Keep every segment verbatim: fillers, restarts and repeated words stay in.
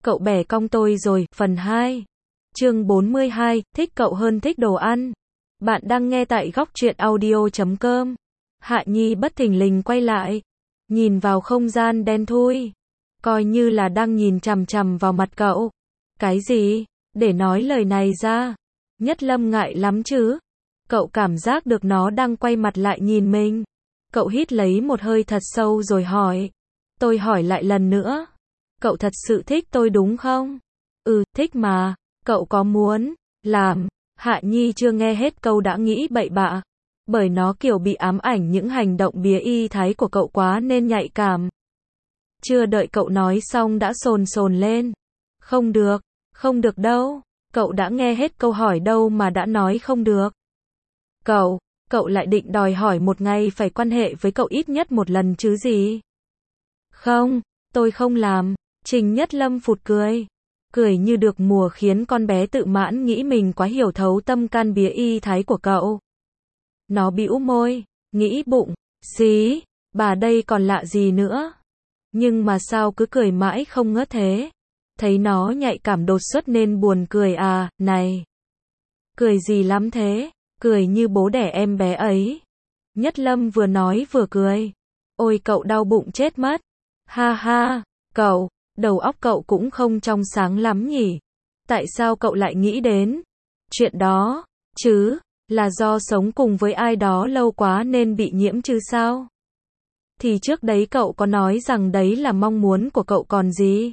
Cậu bẻ cong tôi rồi, phần hai. Chương bốn mươi hai, thích cậu hơn thích đồ ăn. Bạn đang nghe tại góc truyện audio chấm com. Hạ Nhi bất thình lình quay lại, nhìn vào không gian đen thui, coi như là đang nhìn chằm chằm vào mặt cậu. Cái gì? Để nói lời này ra. Nhất Lâm ngại lắm chứ. Cậu cảm giác được nó đang quay mặt lại nhìn mình. Cậu hít lấy một hơi thật sâu rồi hỏi. Tôi hỏi lại lần nữa. Cậu thật sự thích tôi đúng không? Ừ, thích mà. Cậu có muốn làm? Hạ Nhi chưa nghe hết câu đã nghĩ bậy bạ. Bởi nó kiểu bị ám ảnh những hành động bía y thái của cậu quá nên nhạy cảm. Chưa đợi cậu nói xong đã sồn sồn lên. Không được, không được đâu. Cậu đã nghe hết câu hỏi đâu mà đã nói không được. Cậu, cậu lại định đòi hỏi một ngày phải quan hệ với cậu ít nhất một lần chứ gì? Không, tôi không làm. Trình Nhất Lâm phụt cười. Cười như được mùa khiến con bé tự mãn nghĩ mình quá hiểu thấu tâm can bía y thái của cậu. Nó bĩu môi, nghĩ bụng, xí, bà đây còn lạ gì nữa. Nhưng mà sao cứ cười mãi không ngớt thế? Thấy nó nhạy cảm đột xuất nên buồn cười à, này. Cười gì lắm thế? Cười như bố đẻ em bé ấy. Nhất Lâm vừa nói vừa cười. Ôi cậu đau bụng chết mất. Ha ha, cậu, đầu óc cậu cũng không trong sáng lắm nhỉ. Tại sao cậu lại nghĩ đến chuyện đó, chứ? Là do sống cùng với ai đó lâu quá nên bị nhiễm chứ sao? Thì trước đấy cậu có nói rằng đấy là mong muốn của cậu còn gì?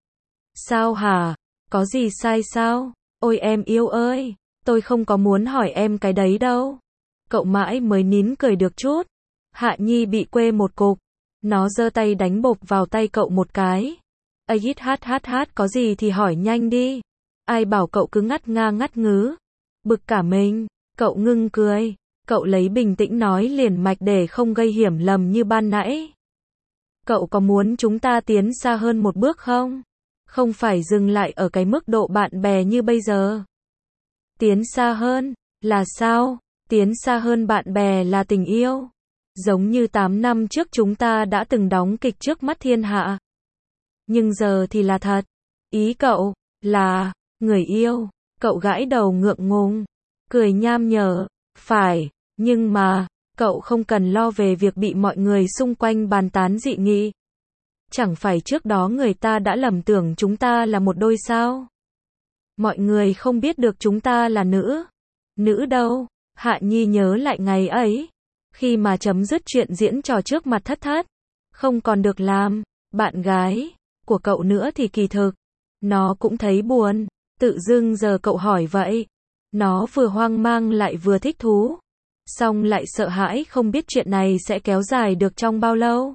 Sao hả? Có gì sai sao? Ôi em yêu ơi, tôi không có muốn hỏi em cái đấy đâu. Cậu mãi mới nín cười được chút. Hạ Nhi bị quê một cục. Nó giơ tay đánh bộp vào tay cậu một cái. Ây hít hát hát hát có gì thì hỏi nhanh đi. Ai bảo cậu cứ ngắt nga ngắt ngứ. Bực cả mình. Cậu ngưng cười. Cậu lấy bình tĩnh nói liền mạch để không gây hiểu lầm như ban nãy. Cậu có muốn chúng ta tiến xa hơn một bước không? Không phải dừng lại ở cái mức độ bạn bè như bây giờ. Tiến xa hơn, là sao? Tiến xa hơn bạn bè là tình yêu. Giống như tám năm trước chúng ta đã từng đóng kịch trước mắt thiên hạ. Nhưng giờ thì là thật. Ý cậu, là, người yêu. Cậu gãi đầu ngượng ngùng. Cười nham nhở. Phải, nhưng mà, cậu không cần lo về việc bị mọi người xung quanh bàn tán dị nghị. Chẳng phải trước đó người ta đã lầm tưởng chúng ta là một đôi sao? Mọi người không biết được chúng ta là nữ. Nữ đâu? Hạ Nhi nhớ lại ngày ấy. Khi mà chấm dứt chuyện diễn trò trước mặt Thất Thất. Không còn được làm bạn gái của cậu nữa thì kỳ thực. Nó cũng thấy buồn. Tự dưng giờ cậu hỏi vậy. Nó vừa hoang mang lại vừa thích thú. Xong lại sợ hãi không biết chuyện này sẽ kéo dài được trong bao lâu.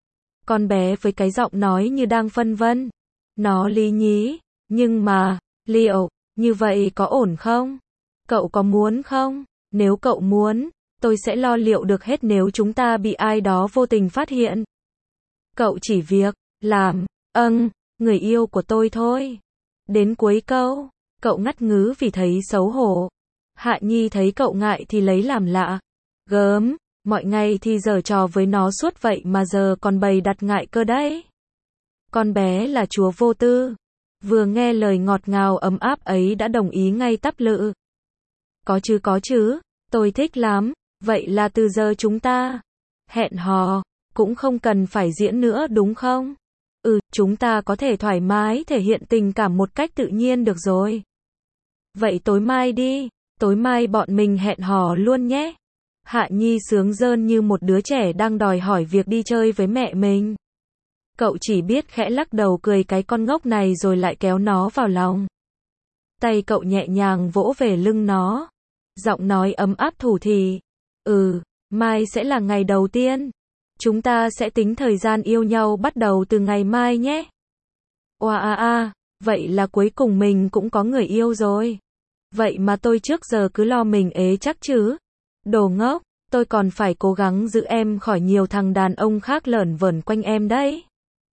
Con bé với cái giọng nói như đang phân vân. Nó lý nhí. Nhưng mà, liệu, như vậy có ổn không? Cậu có muốn không? Nếu cậu muốn, tôi sẽ lo liệu được hết nếu chúng ta bị ai đó vô tình phát hiện. Cậu chỉ việc, làm, âng, người yêu của tôi thôi. Đến cuối câu, cậu ngắt ngứ vì thấy xấu hổ. Hạ Nhi thấy cậu ngại thì lấy làm lạ. Gớm, mọi ngày thì giở trò với nó suốt vậy mà giờ còn bày đặt ngại cơ đấy. Con bé là chúa vô tư. Vừa nghe lời ngọt ngào ấm áp ấy đã đồng ý ngay tắp lự. Có chứ có chứ, tôi thích lắm. Vậy là từ giờ chúng ta hẹn hò, cũng không cần phải diễn nữa đúng không? Ừ, chúng ta có thể thoải mái thể hiện tình cảm một cách tự nhiên được rồi. Vậy tối mai đi, tối mai bọn mình hẹn hò luôn nhé. Hạ Nhi sướng rơn như một đứa trẻ đang đòi hỏi việc đi chơi với mẹ mình. Cậu chỉ biết khẽ lắc đầu cười cái con ngốc này rồi lại kéo nó vào lòng. Tay cậu nhẹ nhàng vỗ về lưng nó. Giọng nói ấm áp thủ thỉ. Ừ, mai sẽ là ngày đầu tiên. Chúng ta sẽ tính thời gian yêu nhau bắt đầu từ ngày mai nhé. Oa a a, vậy là cuối cùng mình cũng có người yêu rồi. Vậy mà tôi trước giờ cứ lo mình ế chắc chứ. Đồ ngốc, tôi còn phải cố gắng giữ em khỏi nhiều thằng đàn ông khác lởn vởn quanh em đấy.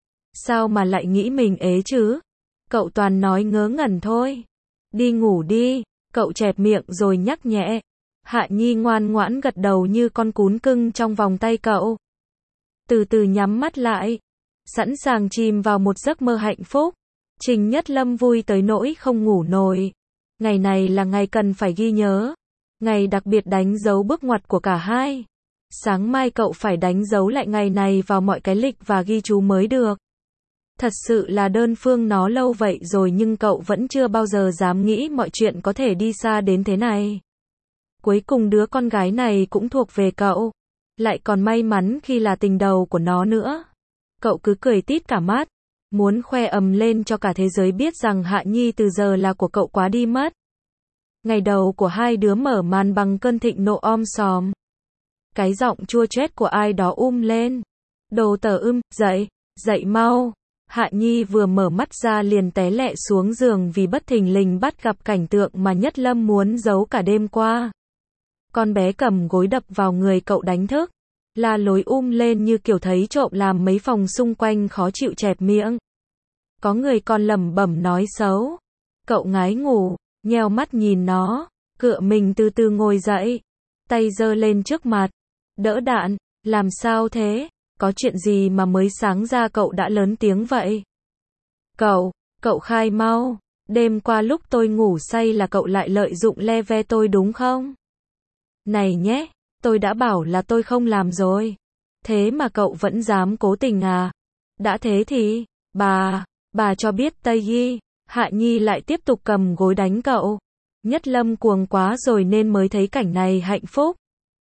Sao mà lại nghĩ mình ế chứ? Cậu toàn nói ngớ ngẩn thôi. Đi ngủ đi, cậu chẹp miệng rồi nhắc nhẹ. Hạ Nhi ngoan ngoãn gật đầu như con cún cưng trong vòng tay cậu. Từ từ nhắm mắt lại, sẵn sàng chìm vào một giấc mơ hạnh phúc. Trình Nhất Lâm vui tới nỗi không ngủ nổi. Ngày này là ngày cần phải ghi nhớ. Ngày đặc biệt đánh dấu bước ngoặt của cả hai. Sáng mai cậu phải đánh dấu lại ngày này vào mọi cái lịch và ghi chú mới được. Thật sự là đơn phương nó lâu vậy rồi nhưng cậu vẫn chưa bao giờ dám nghĩ mọi chuyện có thể đi xa đến thế này. Cuối cùng đứa con gái này cũng thuộc về cậu. Lại còn may mắn khi là tình đầu của nó nữa. Cậu cứ cười tít cả mắt. Muốn khoe ầm lên cho cả thế giới biết rằng Hạ Nhi từ giờ là của cậu quá đi mất. Ngày đầu của hai đứa mở màn bằng cơn thịnh nộ om sòm. Cái giọng chua choét của ai đó um lên. Đồ tờ ưm, dậy, dậy mau. Hạ Nhi vừa mở mắt ra liền té lẹ xuống giường vì bất thình lình bắt gặp cảnh tượng mà Nhất Lâm muốn giấu cả đêm qua. Con bé cầm gối đập vào người cậu đánh thức. La lối um lên như kiểu thấy trộm làm mấy phòng xung quanh khó chịu chẹp miệng. Có người còn lẩm bẩm nói xấu. Cậu ngái ngủ, nheo mắt nhìn nó, cựa mình từ từ ngồi dậy. Tay giơ lên trước mặt. Đỡ đạn, làm sao thế? Có chuyện gì mà mới sáng ra cậu đã lớn tiếng vậy? Cậu, cậu khai mau. Đêm qua lúc tôi ngủ say là cậu lại lợi dụng le ve tôi đúng không? Này nhé, tôi đã bảo là tôi không làm rồi. Thế mà cậu vẫn dám cố tình à? Đã thế thì, bà, bà cho biết Tây Yi. Hạ Nhi lại tiếp tục cầm gối đánh cậu. Nhất Lâm cuồng quá rồi nên mới thấy cảnh này hạnh phúc.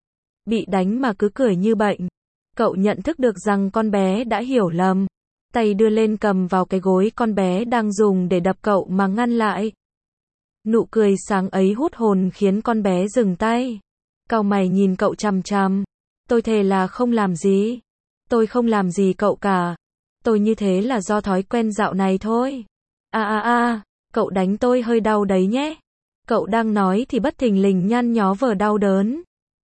Bị đánh mà cứ cười như bệnh. Cậu nhận thức được rằng con bé đã hiểu lầm. Tay đưa lên cầm vào cái gối con bé đang dùng để đập cậu mà ngăn lại. Nụ cười sáng ấy hút hồn khiến con bé dừng tay. Cau mày nhìn cậu chằm chằm. Tôi thề là không làm gì. Tôi không làm gì cậu cả. Tôi như thế là do thói quen dạo này thôi. À à à, cậu đánh tôi hơi đau đấy nhé. Cậu đang nói thì bất thình lình nhăn nhó vờ đau đớn.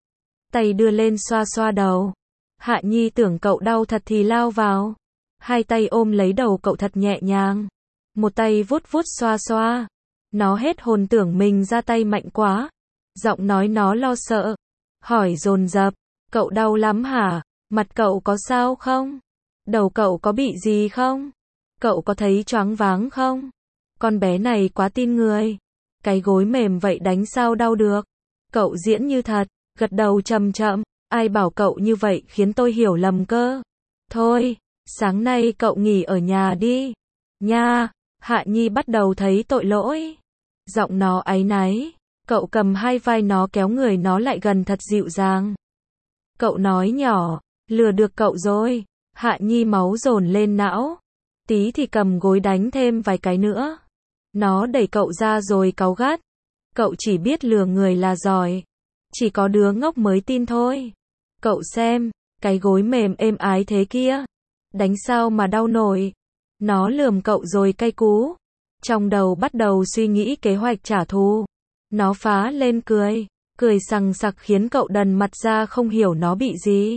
Tay đưa lên xoa xoa đầu. Hạ Nhi tưởng cậu đau thật thì lao vào. Hai tay ôm lấy đầu cậu thật nhẹ nhàng. Một tay vuốt vuốt xoa xoa. Nó hết hồn tưởng mình ra tay mạnh quá. Giọng nói nó lo sợ. Hỏi dồn dập. Cậu đau lắm hả? Mặt cậu có sao không? Đầu cậu có bị gì không? Cậu có thấy choáng váng không? Con bé này quá tin người. Cái gối mềm vậy đánh sao đau được? Cậu diễn như thật. Gật đầu chậm chậm. Ai bảo cậu như vậy khiến tôi hiểu lầm cơ. Thôi, sáng nay cậu nghỉ ở nhà đi. Nha, Hạ Nhi bắt đầu thấy tội lỗi. Giọng nó áy náy. Cậu cầm hai vai nó kéo người nó lại gần thật dịu dàng. Cậu nói nhỏ, lừa được cậu rồi. Hạ Nhi máu dồn lên não. Tí thì cầm gối đánh thêm vài cái nữa. Nó đẩy cậu ra rồi cáu gắt. Cậu chỉ biết lừa người là giỏi. Chỉ có đứa ngốc mới tin thôi. Cậu xem, cái gối mềm êm ái thế kia. Đánh sao mà đau nổi. Nó lườm cậu rồi cay cú. Trong đầu bắt đầu suy nghĩ kế hoạch trả thù. Nó phá lên cười. Cười sằng sặc khiến cậu đần mặt ra không hiểu nó bị gì.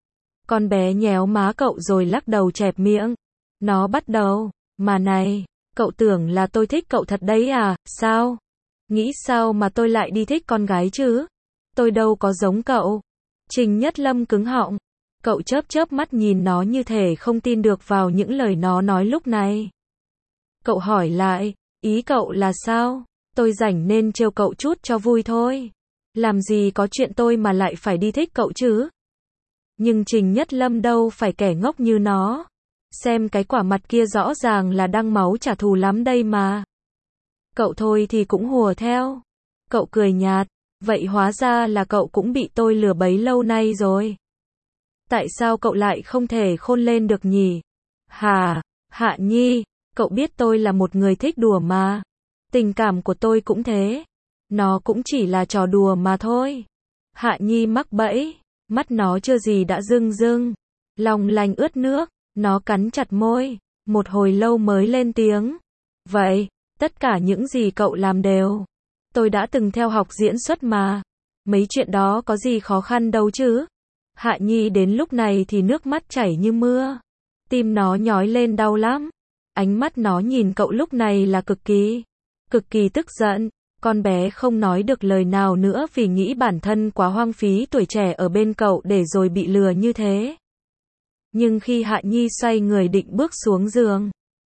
Con bé nhéo má cậu rồi lắc đầu chẹp miệng. Nó bắt đầu. Mà này, cậu tưởng là tôi thích cậu thật đấy à, sao? Nghĩ sao mà tôi lại đi thích con gái chứ? Tôi đâu có giống cậu. Trình Nhất Lâm cứng họng. Cậu chớp chớp mắt nhìn nó như thể không tin được vào những lời nó nói lúc này. Cậu hỏi lại, ý cậu là sao? Tôi rảnh nên trêu cậu chút cho vui thôi. Làm gì có chuyện tôi mà lại phải đi thích cậu chứ? Nhưng Trình Nhất Lâm đâu phải kẻ ngốc như nó. Xem cái quả mặt kia rõ ràng là đang máu trả thù lắm đây mà. Cậu thôi thì cũng hùa theo. Cậu cười nhạt. Vậy hóa ra là cậu cũng bị tôi lừa bấy lâu nay rồi. Tại sao cậu lại không thể khôn lên được nhỉ? Hà, Hạ Nhi, cậu biết tôi là một người thích đùa mà. Tình cảm của tôi cũng thế. Nó cũng chỉ là trò đùa mà thôi. Hạ Nhi mắc bẫy. Mắt nó chưa gì đã rưng rưng. Lòng lành ướt nước. Nó cắn chặt môi. Một hồi lâu mới lên tiếng. Vậy, tất cả những gì cậu làm đều. Tôi đã từng theo học diễn xuất mà. Mấy chuyện đó có gì khó khăn đâu chứ. Hạ Nhi đến lúc này thì nước mắt chảy như mưa. Tim nó nhói lên đau lắm. Ánh mắt nó nhìn cậu lúc này là cực kỳ, cực kỳ tức giận. Con bé không nói được lời nào nữa vì nghĩ bản thân quá hoang phí tuổi trẻ ở bên cậu để rồi bị lừa như thế. Nhưng khi Hạ Nhi xoay người định bước xuống giường,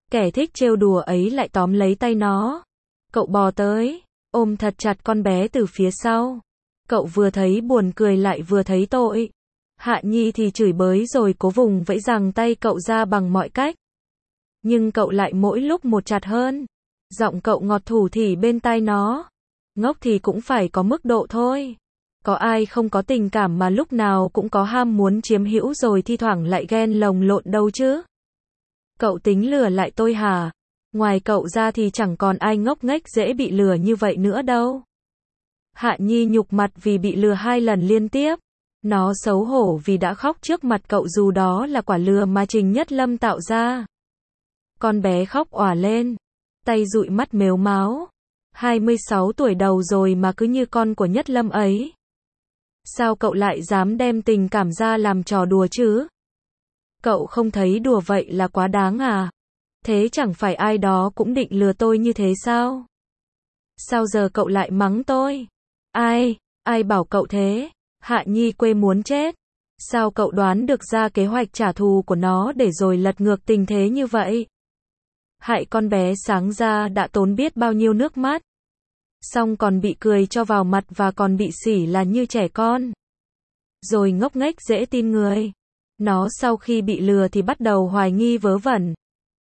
Kẻ thích trêu đùa ấy lại tóm lấy tay nó. Cậu bò tới, ôm thật chặt con bé từ phía sau. Cậu vừa thấy buồn cười lại vừa thấy tội. Hạ Nhi thì chửi bới rồi cố vùng vẫy giằng tay cậu ra bằng mọi cách. Nhưng cậu lại mỗi lúc một chặt hơn. Giọng cậu ngọt thủ thỉ bên tai nó. Ngốc thì cũng phải có mức độ thôi. Có ai không có tình cảm mà lúc nào cũng có ham muốn chiếm hữu rồi thi thoảng lại ghen lồng lộn đâu chứ. Cậu tính lừa lại tôi hả? Ngoài cậu ra thì chẳng còn ai ngốc nghếch dễ bị lừa như vậy nữa đâu. Hạ Nhi nhục mặt vì bị lừa hai lần liên tiếp. Nó xấu hổ vì đã khóc trước mặt cậu dù đó là quả lừa mà Trình Nhất Lâm tạo ra. Con bé khóc òa lên. Tay dụi mắt mếu máo. hai mươi sáu tuổi đầu rồi mà cứ như con của Nhất Lâm ấy. Sao cậu lại dám đem tình cảm ra làm trò đùa chứ? Cậu không thấy đùa vậy là quá đáng à? Thế chẳng phải ai đó cũng định lừa tôi như thế sao? Sao giờ cậu lại mắng tôi? Ai, ai bảo cậu thế? Hạ Nhi quê muốn chết. Sao cậu đoán được ra kế hoạch trả thù của nó để rồi lật ngược tình thế như vậy? Hại con bé sáng ra đã tốn biết bao nhiêu nước mắt. Xong còn bị cười cho vào mặt và còn bị sỉ là như trẻ con. Rồi ngốc nghếch dễ tin người. Nó sau khi bị lừa thì bắt đầu hoài nghi vớ vẩn.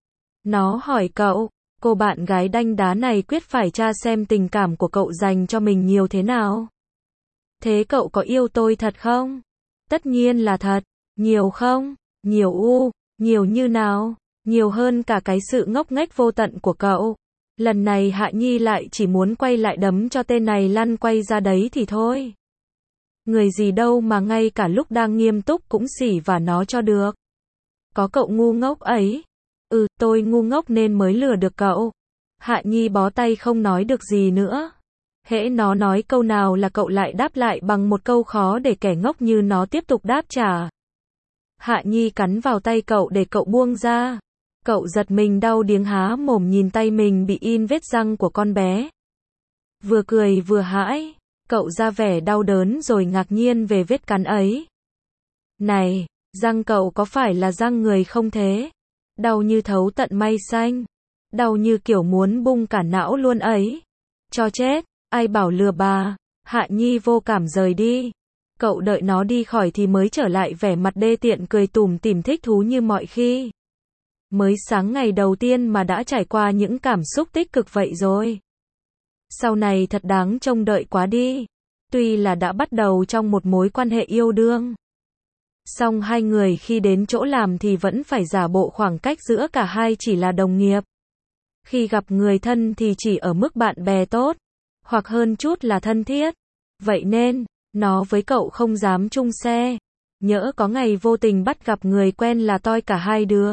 Nó hỏi cậu, cô bạn gái đanh đá này quyết phải tra xem tình cảm của cậu dành cho mình nhiều thế nào. Thế cậu có yêu tôi thật không? Tất nhiên là thật. Nhiều không? Nhiều u, nhiều như nào? Nhiều hơn cả cái sự ngốc nghếch vô tận của cậu. Lần này Hạ Nhi lại chỉ muốn quay lại đấm cho tên này lăn quay ra đấy thì thôi. Người gì đâu mà ngay cả lúc đang nghiêm túc cũng xỉ vả nó cho được. Có cậu ngu ngốc ấy. Ừ, tôi ngu ngốc nên mới lừa được cậu. Hạ Nhi bó tay không nói được gì nữa. Hễ nó nói câu nào là cậu lại đáp lại bằng một câu khó để kẻ ngốc như nó tiếp tục đáp trả. Hạ Nhi cắn vào tay cậu để cậu buông ra. Cậu giật mình đau điếng há mồm nhìn tay mình bị in vết răng của con bé. Vừa cười vừa hãi, cậu ra vẻ đau đớn rồi ngạc nhiên về vết cắn ấy. Này, răng cậu có phải là răng người không thế? Đau như thấu tận may xanh. Đau như kiểu muốn bung cả não luôn ấy. Cho chết, ai bảo lừa bà. Hạ Nhi vô cảm rời đi. Cậu đợi nó đi khỏi thì mới trở lại vẻ mặt đê tiện cười tủm tỉm thích thú như mọi khi. Mới sáng ngày đầu tiên mà đã trải qua những cảm xúc tích cực vậy rồi. Sau này thật đáng trông đợi quá đi. Tuy là đã bắt đầu trong một mối quan hệ yêu đương. Song hai người khi đến chỗ làm thì vẫn phải giả bộ khoảng cách giữa cả hai chỉ là đồng nghiệp. Khi gặp người thân thì chỉ ở mức bạn bè tốt. Hoặc hơn chút là thân thiết. Vậy nên, nó với cậu không dám chung xe. Nhỡ có ngày vô tình bắt gặp người quen là toi cả hai đứa.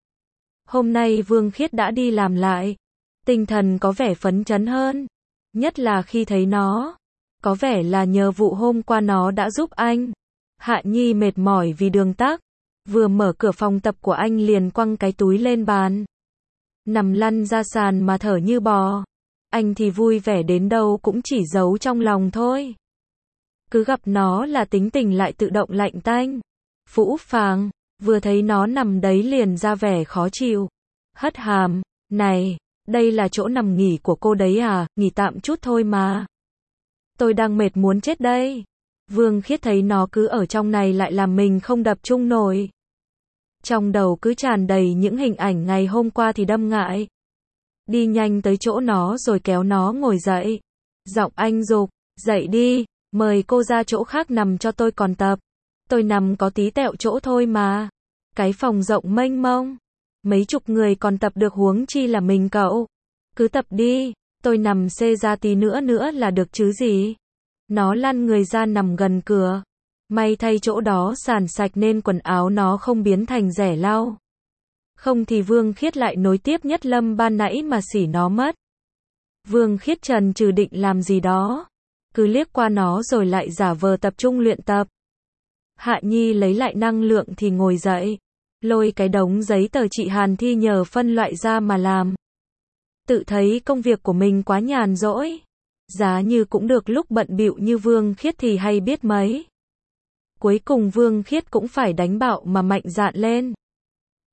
Hôm nay Vương Khiết đã đi làm lại. Tinh thần có vẻ phấn chấn hơn. Nhất là khi thấy nó. Có vẻ là nhờ vụ hôm qua nó đã giúp anh. Hạ Nhi mệt mỏi vì đường tắc. Vừa mở cửa phòng tập của anh liền quăng cái túi lên bàn. Nằm lăn ra sàn mà thở như bò. Anh thì vui vẻ đến đâu cũng chỉ giấu trong lòng thôi. Cứ gặp nó là tính tình lại tự động lạnh tanh. Phũ phàng, vừa thấy nó nằm đấy liền ra vẻ khó chịu. Hất hàm, này, đây là chỗ nằm nghỉ của cô đấy à, nghỉ tạm chút thôi mà. Tôi đang mệt muốn chết đây. Vương Khiết thấy nó cứ ở trong này lại làm mình không tập trung nổi. Trong đầu cứ tràn đầy những hình ảnh ngày hôm qua thì đâm ngại. Đi nhanh tới chỗ nó rồi kéo nó ngồi dậy. Giọng anh giục, dậy đi, mời cô ra chỗ khác nằm cho tôi còn tập. Tôi nằm có tí tẹo chỗ thôi mà. Cái phòng rộng mênh mông. Mấy chục người còn tập được huống chi là mình cậu. Cứ tập đi, tôi nằm xê ra tí nữa nữa là được chứ gì. Nó lăn người ra nằm gần cửa. May thay chỗ đó sàn sạch nên quần áo nó không biến thành rẻ lau. Không thì Vương Khiết lại nối tiếp Nhất Lâm ban nãy mà xỉ nó mất. Vương Khiết trần trừ định làm gì đó. Cứ liếc qua nó rồi lại giả vờ tập trung luyện tập. Hạ Nhi lấy lại năng lượng thì ngồi dậy. Lôi cái đống giấy tờ chị Hàn Thi nhờ phân loại ra mà làm. Tự thấy công việc của mình quá nhàn rỗi. Giá như cũng được lúc bận bịu như Vương Khiết thì hay biết mấy. Cuối cùng Vương Khiết cũng phải đánh bạo mà mạnh dạn lên.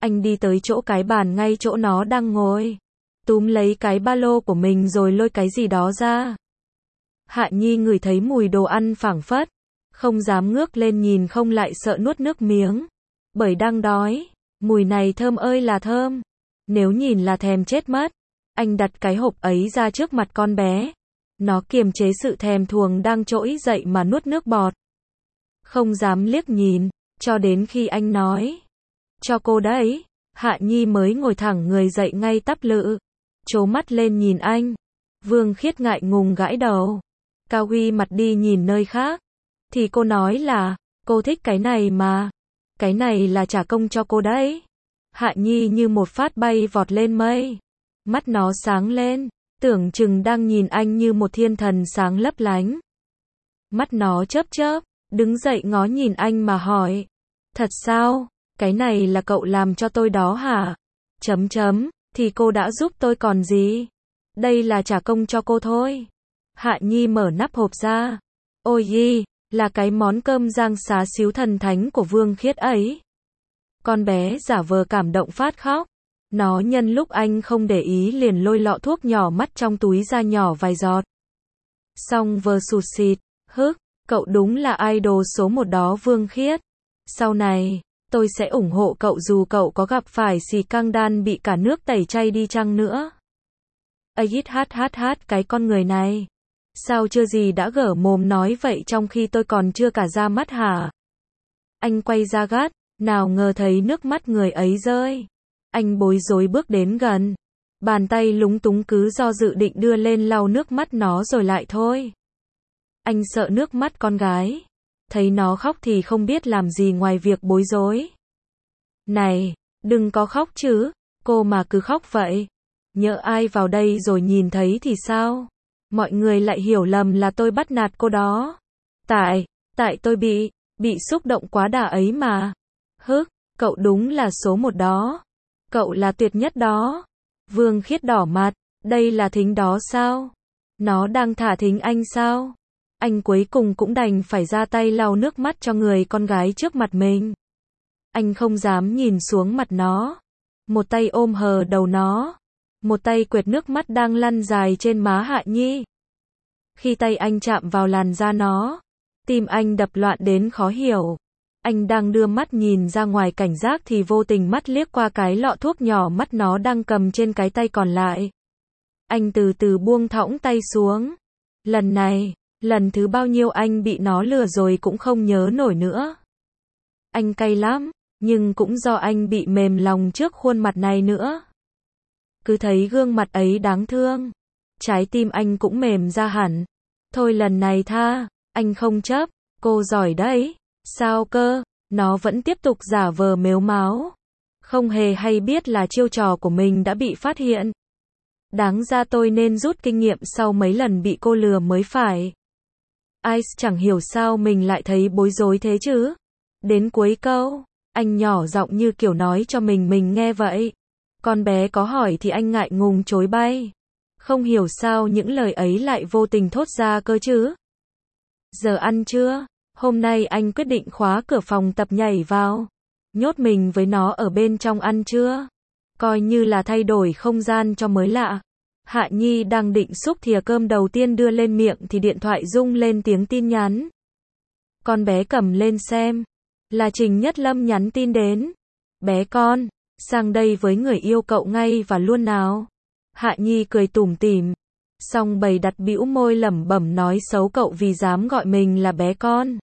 Anh đi tới chỗ cái bàn ngay chỗ nó đang ngồi. Túm lấy cái ba lô của mình rồi lôi cái gì đó ra. Hạ Nhi ngửi thấy mùi đồ ăn phảng phất. Không dám ngước lên nhìn không lại sợ nuốt nước miếng. Bởi đang đói. Mùi này thơm ơi là thơm. Nếu nhìn là thèm chết mất. Anh đặt cái hộp ấy ra trước mặt con bé. Nó kiềm chế sự thèm thuồng đang trỗi dậy mà nuốt nước bọt. Không dám liếc nhìn. Cho đến khi anh nói. Cho cô đấy. Hạ Nhi mới ngồi thẳng người dậy ngay tắp lự. Trố mắt lên nhìn anh. Vương Khiết ngại ngùng gãi đầu. Cao Huy mặt đi nhìn nơi khác. Thì cô nói là, cô thích cái này mà. Cái này là trả công cho cô đấy. Hạ Nhi như một phát bay vọt lên mây. Mắt nó sáng lên, tưởng chừng đang nhìn anh như một thiên thần sáng lấp lánh. Mắt nó chớp chớp, đứng dậy ngó nhìn anh mà hỏi. Thật sao? Cái này là cậu làm cho tôi đó hả? Chấm chấm, thì cô đã giúp tôi còn gì? Đây là trả công cho cô thôi. Hạ Nhi mở nắp hộp ra. Ôi y, là cái món cơm rang xá xíu thần thánh của Vương Khiết ấy. Con bé giả vờ cảm động phát khóc. Nó nhân lúc anh không để ý liền lôi lọ thuốc nhỏ mắt trong túi ra nhỏ vài giọt. Xong vờ sụt xịt, hức, cậu đúng là idol số một đó Vương Khiết. Sau này, tôi sẽ ủng hộ cậu dù cậu có gặp phải xì căng đan bị cả nước tẩy chay đi chăng nữa. Ây hát hát hát cái con người này. Sao chưa gì đã gở mồm nói vậy trong khi tôi còn chưa cả ra mắt hả? Anh quay ra gắt, nào ngờ thấy nước mắt người ấy rơi. Anh bối rối bước đến gần. Bàn tay lúng túng cứ do dự định đưa lên lau nước mắt nó rồi lại thôi. Anh sợ nước mắt con gái. Thấy nó khóc thì không biết làm gì ngoài việc bối rối. Này, đừng có khóc chứ, cô mà cứ khóc vậy. Nhỡ ai vào đây rồi nhìn thấy thì sao? Mọi người lại hiểu lầm là tôi bắt nạt cô đó. Tại, tại tôi bị, bị xúc động quá đà ấy mà. Hức, cậu đúng là số một đó. Cậu là tuyệt nhất đó. Vương Khiết đỏ mặt, đây là thính đó sao? Nó đang thả thính anh sao? Anh cuối cùng cũng đành phải ra tay lau nước mắt cho người con gái trước mặt mình. Anh không dám nhìn xuống mặt nó. Một tay ôm hờ đầu nó. Một tay quệt nước mắt đang lăn dài trên má Hạ Nhi. Khi tay anh chạm vào làn da nó, tim anh đập loạn đến khó hiểu. Anh đang đưa mắt nhìn ra ngoài cảnh giác thì vô tình mắt liếc qua cái lọ thuốc nhỏ mắt nó đang cầm trên cái tay còn lại. Anh từ từ buông thõng tay xuống. Lần này, lần thứ bao nhiêu anh bị nó lừa rồi cũng không nhớ nổi nữa. Anh cay lắm, nhưng cũng do anh bị mềm lòng trước khuôn mặt này nữa. Cứ thấy gương mặt ấy đáng thương. Trái tim anh cũng mềm ra hẳn. Thôi lần này tha, anh không chấp, cô giỏi đấy. Sao cơ, nó vẫn tiếp tục giả vờ mếu máo. Không hề hay biết là chiêu trò của mình đã bị phát hiện. Đáng ra tôi nên rút kinh nghiệm sau mấy lần bị cô lừa mới phải. Ice chẳng hiểu sao mình lại thấy bối rối thế chứ. Đến cuối câu, anh nhỏ giọng như kiểu nói cho mình mình nghe vậy. Con bé có hỏi thì anh ngại ngùng chối bay. Không hiểu sao những lời ấy lại vô tình thốt ra cơ chứ. Giờ ăn chưa? Hôm nay anh quyết định khóa cửa phòng tập nhảy vào. Nhốt mình với nó ở bên trong ăn chưa? Coi như là thay đổi không gian cho mới lạ. Hạ Nhi đang định xúc thìa cơm đầu tiên đưa lên miệng thì điện thoại rung lên tiếng tin nhắn. Con bé cầm lên xem. Là Trình Nhất Lâm nhắn tin đến. Bé con, sang đây với người yêu cậu ngay và luôn nào. Hạ Nhi cười tủm tỉm. Xong bầy đặt bĩu môi lẩm bẩm nói xấu cậu vì dám gọi mình là bé con.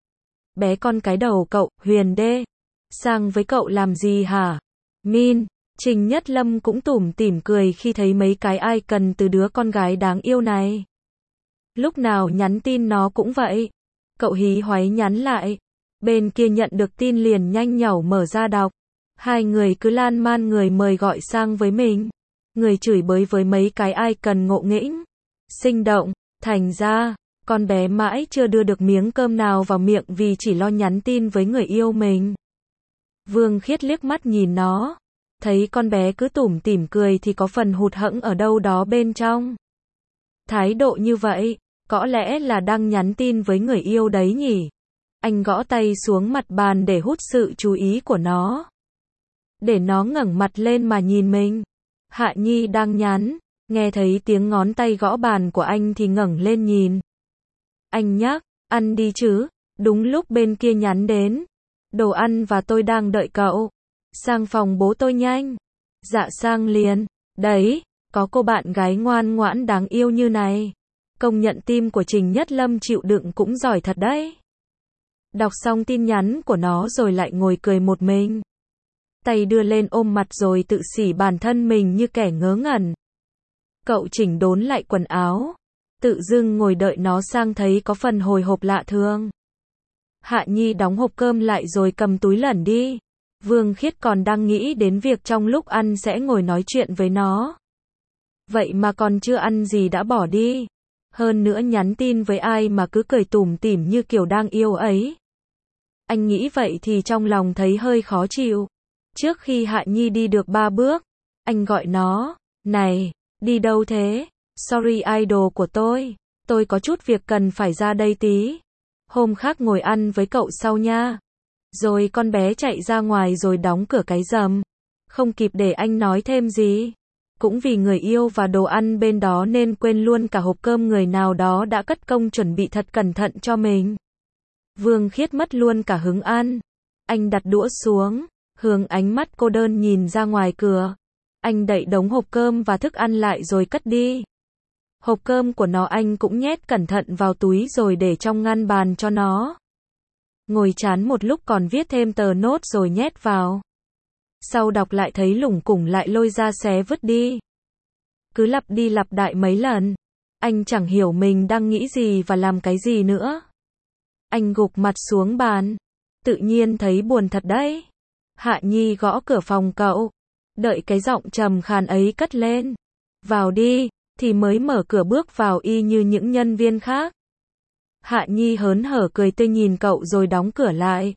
Bé con cái đầu cậu, Huyền đê. Sang với cậu làm gì hả? Min. Trình Nhất Lâm cũng tủm tỉm cười khi thấy mấy cái icon từ đứa con gái đáng yêu này. Lúc nào nhắn tin nó cũng vậy. Cậu hí hoáy nhắn lại. Bên kia nhận được tin liền nhanh nhảu mở ra đọc. Hai người cứ lan man người mời gọi sang với mình. Người chửi bới với mấy cái icon ngộ nghĩnh. Sinh động. Thành ra, con bé mãi chưa đưa được miếng cơm nào vào miệng vì chỉ lo nhắn tin với người yêu mình. Vương Khiết liếc mắt nhìn nó. Thấy con bé cứ tủm tỉm cười thì có phần hụt hẫng ở đâu đó bên trong. Thái độ như vậy, có lẽ là đang nhắn tin với người yêu đấy nhỉ. Anh gõ tay xuống mặt bàn để hút sự chú ý của nó. để nó ngẩng mặt lên mà nhìn mình. Hạ Nhi đang nhắn, nghe thấy tiếng ngón tay gõ bàn của anh thì ngẩng lên nhìn. Anh nhắc, ăn đi chứ, đúng lúc bên kia nhắn đến. Đồ ăn và tôi đang đợi cậu. Sang phòng bố tôi nhanh. Dạ sang liền. Đấy, có cô bạn gái ngoan ngoãn đáng yêu như này. Công nhận team của Trình Nhất Lâm chịu đựng cũng giỏi thật đấy. Đọc xong tin nhắn của nó rồi lại ngồi cười một mình. Tay đưa lên ôm mặt rồi tự xỉ bản thân mình như kẻ ngớ ngẩn. Cậu chỉnh đốn lại quần áo. Tự dưng ngồi đợi nó sang thấy có phần hồi hộp lạ thường. Hạ Nhi đóng hộp cơm lại rồi cầm túi lẩn đi. Vương Khiết còn đang nghĩ đến việc trong lúc ăn sẽ ngồi nói chuyện với nó. Vậy mà còn chưa ăn gì đã bỏ đi. Hơn nữa nhắn tin với ai mà cứ cười tủm tỉm như kiểu đang yêu ấy. Anh nghĩ vậy thì trong lòng thấy hơi khó chịu. Trước khi Hạ Nhi đi được ba bước, anh gọi nó, này, đi đâu thế? Sorry idol của tôi, tôi có chút việc cần phải ra đây tí. Hôm khác ngồi ăn với cậu sau nha. Rồi con bé chạy ra ngoài rồi đóng cửa cái rầm. Không kịp để anh nói thêm gì. Cũng vì người yêu và đồ ăn bên đó nên quên luôn cả hộp cơm người nào đó đã cất công chuẩn bị thật cẩn thận cho mình. Vương Khiết mất luôn cả hứng ăn. Anh đặt đũa xuống, hướng ánh mắt cô đơn nhìn ra ngoài cửa. Anh đậy đống hộp cơm và thức ăn lại rồi cất đi. Hộp cơm của nó anh cũng nhét cẩn thận vào túi rồi để trong ngăn bàn cho nó. Ngồi chán một lúc còn viết thêm tờ nốt rồi nhét vào. Sau đọc lại thấy lủng củng lại lôi ra xé vứt đi. Cứ lặp đi lặp lại mấy lần. Anh chẳng hiểu mình đang nghĩ gì và làm cái gì nữa. Anh gục mặt xuống bàn. Tự nhiên thấy buồn thật đấy. Hạ Nhi gõ cửa phòng cậu. Đợi cái giọng trầm khàn ấy cất lên. Vào đi, thì mới mở cửa bước vào y như những nhân viên khác. Hạ Nhi hớn hở cười tươi nhìn cậu rồi đóng cửa lại.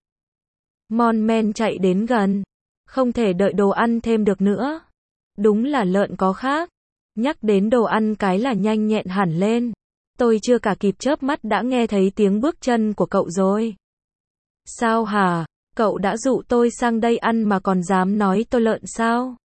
Mon men chạy đến gần. Không thể đợi đồ ăn thêm được nữa. Đúng là lợn có khác. Nhắc đến đồ ăn cái là nhanh nhẹn hẳn lên. Tôi chưa cả kịp chớp mắt đã nghe thấy tiếng bước chân của cậu rồi. Sao hả? Cậu đã dụ tôi sang đây ăn mà còn dám nói tôi lợn sao?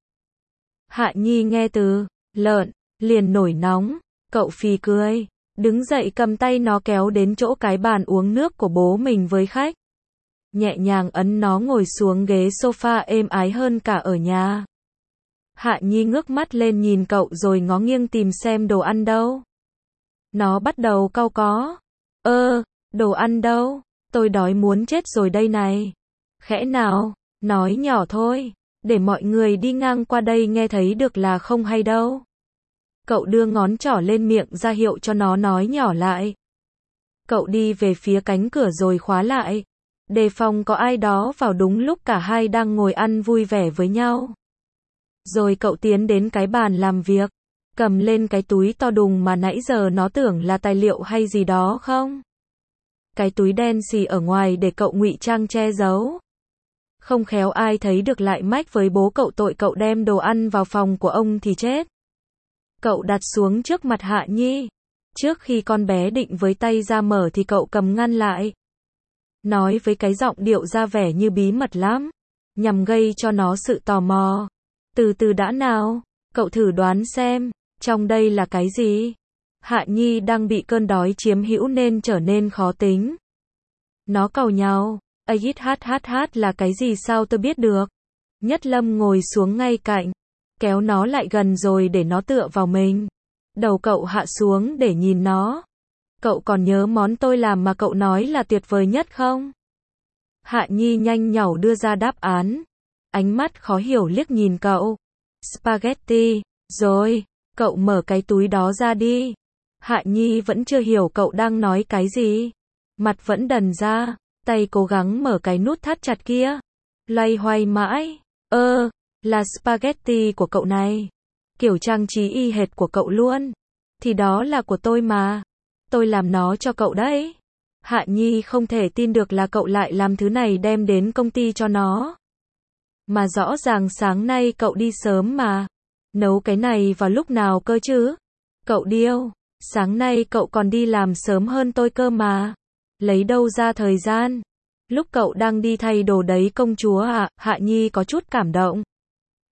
Hạ Nhi nghe từ lợn liền nổi nóng. Cậu phì cười. Đứng dậy cầm tay nó kéo đến chỗ cái bàn uống nước của bố mình với khách. Nhẹ nhàng ấn nó ngồi xuống ghế sofa êm ái hơn cả ở nhà. Hạ Nhi ngước mắt lên nhìn cậu rồi ngó nghiêng tìm xem đồ ăn đâu. Nó bắt đầu cau có. Ơ, đồ ăn đâu? Tôi đói muốn chết rồi đây này. Khẽ nào, nói nhỏ thôi, để mọi người đi ngang qua đây nghe thấy được là không hay đâu. Cậu đưa ngón trỏ lên miệng ra hiệu cho nó nói nhỏ lại. Cậu đi về phía cánh cửa rồi khóa lại. Đề phòng có ai đó vào đúng lúc cả hai đang ngồi ăn vui vẻ với nhau. Rồi cậu tiến đến cái bàn làm việc. Cầm lên cái túi to đùng mà nãy giờ nó tưởng là tài liệu hay gì đó không? Cái túi đen xì ở ngoài để cậu ngụy trang che giấu. Không khéo ai thấy được lại mách với bố cậu tội cậu đem đồ ăn vào phòng của ông thì chết. Cậu đặt xuống trước mặt Hạ Nhi. Trước khi con bé định với tay ra mở thì cậu cầm ngăn lại. Nói với cái giọng điệu ra vẻ như bí mật lắm. Nhằm gây cho nó sự tò mò. Từ từ đã nào. Cậu thử đoán xem. Trong đây là cái gì? Hạ Nhi đang bị cơn đói chiếm hữu nên trở nên khó tính. Nó càu nhau. Ahhhh là cái gì sao tôi biết được? Nhất Lâm ngồi xuống ngay cạnh. Kéo nó lại gần rồi để nó tựa vào mình. Đầu cậu hạ xuống để nhìn nó. Cậu còn nhớ món tôi làm mà cậu nói là tuyệt vời nhất không? Hạ Nhi nhanh nhảu đưa ra đáp án. Ánh mắt khó hiểu liếc nhìn cậu. Spaghetti. Rồi, cậu mở cái túi đó ra đi. Hạ Nhi vẫn chưa hiểu cậu đang nói cái gì. Mặt vẫn đần ra. Tay cố gắng mở cái nút thắt chặt kia. Loay hoay mãi. Ơ, là spaghetti của cậu này. Kiểu trang trí y hệt của cậu luôn. Thì đó là của tôi mà. Tôi làm nó cho cậu đấy. Hạ Nhi không thể tin được là cậu lại làm thứ này đem đến công ty cho nó. Mà rõ ràng sáng nay cậu đi sớm mà. Nấu cái này vào lúc nào cơ chứ? Cậu điêu. Sáng nay cậu còn đi làm sớm hơn tôi cơ mà. Lấy đâu ra thời gian? Lúc cậu đang đi thay đồ đấy công chúa à? Hạ Nhi có chút cảm động.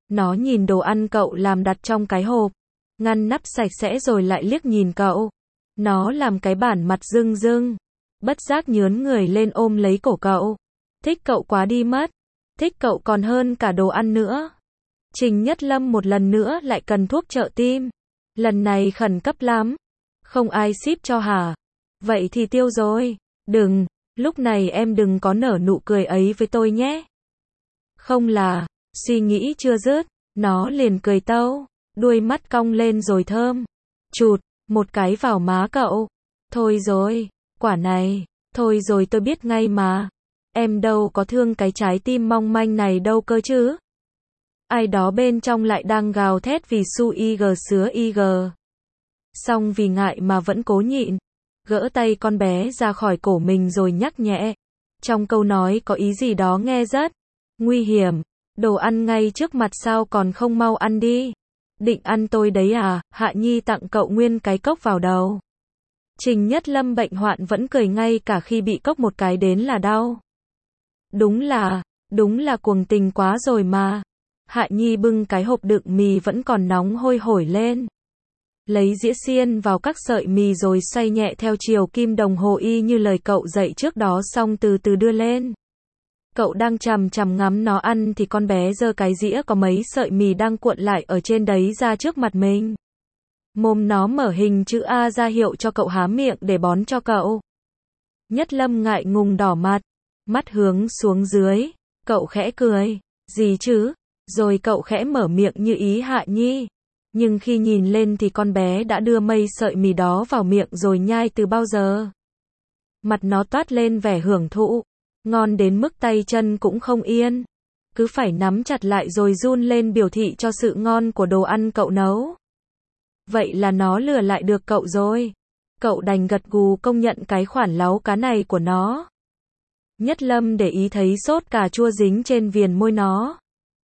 Nó nhìn đồ ăn cậu làm đặt trong cái hộp, ngăn nắp sạch sẽ rồi lại liếc nhìn cậu. Nó làm cái bản mặt rưng rưng, bất giác nhướn người lên ôm lấy cổ cậu. Thích cậu quá đi mất, thích cậu còn hơn cả đồ ăn nữa. Trình Nhất Lâm một lần nữa lại cần thuốc trợ tim. Lần này khẩn cấp lắm. Không ai ship cho hả? Vậy thì tiêu rồi. Đừng, lúc này em đừng có nở nụ cười ấy với tôi nhé. Không là, suy nghĩ chưa dứt, nó liền cười tâu, đuôi mắt cong lên rồi thơm. Chụt, một cái vào má cậu. Thôi rồi, quả này, thôi rồi tôi biết ngay mà. Em đâu có thương cái trái tim mong manh này đâu cơ chứ. Ai đó bên trong lại đang gào thét vì su ig sứa ig. Xong vì ngại mà vẫn cố nhịn, gỡ tay con bé ra khỏi cổ mình rồi nhắc nhẹ. Trong câu nói có ý gì đó nghe rất nguy hiểm. Đồ ăn ngay trước mặt sao còn không mau ăn đi. Định ăn tôi đấy à? Hạ Nhi tặng cậu nguyên cái cốc vào đầu. Trình Nhất Lâm bệnh hoạn vẫn cười ngay cả khi bị cốc một cái đến là đau. Đúng là, đúng là cuồng tình quá rồi mà. Hạ Nhi bưng cái hộp đựng mì vẫn còn nóng hôi hổi lên. Lấy dĩa xiên vào các sợi mì rồi xoay nhẹ theo chiều kim đồng hồ y như lời cậu dạy trước đó xong từ từ đưa lên. Cậu đang chằm chằm ngắm nó ăn thì con bé giơ cái dĩa có mấy sợi mì đang cuộn lại ở trên đấy ra trước mặt mình. Mồm nó mở hình chữ A ra hiệu cho cậu há miệng để bón cho cậu. Nhất Lâm ngại ngùng đỏ mặt, mắt hướng xuống dưới, cậu khẽ cười, gì chứ? Rồi cậu khẽ mở miệng như ý Hạ Nhi. Nhưng khi nhìn lên thì con bé đã đưa mây sợi mì đó vào miệng rồi nhai từ bao giờ. Mặt nó toát lên vẻ hưởng thụ, ngon đến mức tay chân cũng không yên. Cứ phải nắm chặt lại rồi run lên biểu thị cho sự ngon của đồ ăn cậu nấu. Vậy là nó lừa lại được cậu rồi. Cậu đành gật gù công nhận cái khoản láu cá này của nó. Nhất Lâm để ý thấy sốt cà chua dính trên viền môi nó.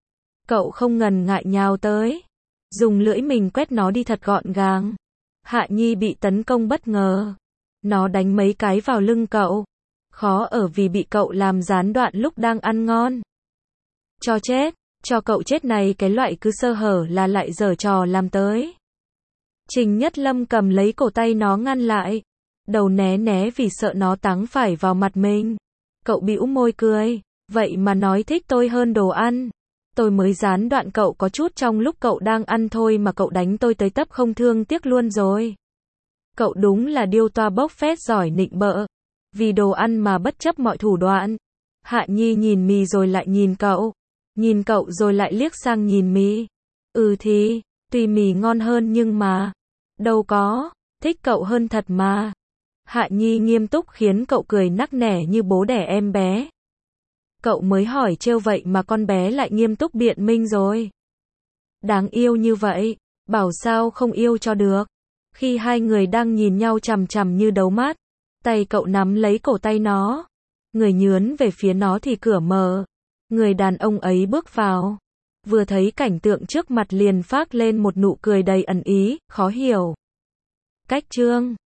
Cậu không ngần ngại nhào tới, dùng lưỡi mình quét nó đi thật gọn gàng. Hạ Nhi bị tấn công bất ngờ. Nó đánh mấy cái vào lưng cậu. Khó ở vì bị cậu làm gián đoạn lúc đang ăn ngon. Cho chết, cho cậu chết này cái loại cứ sơ hở là lại giở trò làm tới. Trình Nhất Lâm cầm lấy cổ tay nó ngăn lại. Đầu né né vì sợ nó táng phải vào mặt mình. Cậu bĩu môi cười. Vậy mà nói thích tôi hơn đồ ăn. Tôi mới gián đoạn cậu có chút trong lúc cậu đang ăn thôi mà cậu đánh tôi tới tấp không thương tiếc luôn rồi. Cậu đúng là điêu toa bốc phét giỏi nịnh bợ. Vì đồ ăn mà bất chấp mọi thủ đoạn. Hạ Nhi nhìn mì rồi lại nhìn cậu. Nhìn cậu rồi lại liếc sang nhìn mì. Ừ thì, tuy mì ngon hơn nhưng mà. Đâu có, thích cậu hơn thật mà. Hạ Nhi nghiêm túc khiến cậu cười nắc nẻ như bố đẻ em bé. Cậu mới hỏi trêu vậy mà con bé lại nghiêm túc biện minh rồi. Đáng yêu như vậy, bảo sao không yêu cho được. Khi hai người đang nhìn nhau chằm chằm như đấu mắt, tay cậu nắm lấy cổ tay nó. Người nhướn về phía nó thì cửa mở. Người đàn ông ấy bước vào. Vừa thấy cảnh tượng trước mặt liền phác lên một nụ cười đầy ẩn ý, khó hiểu. Cách chương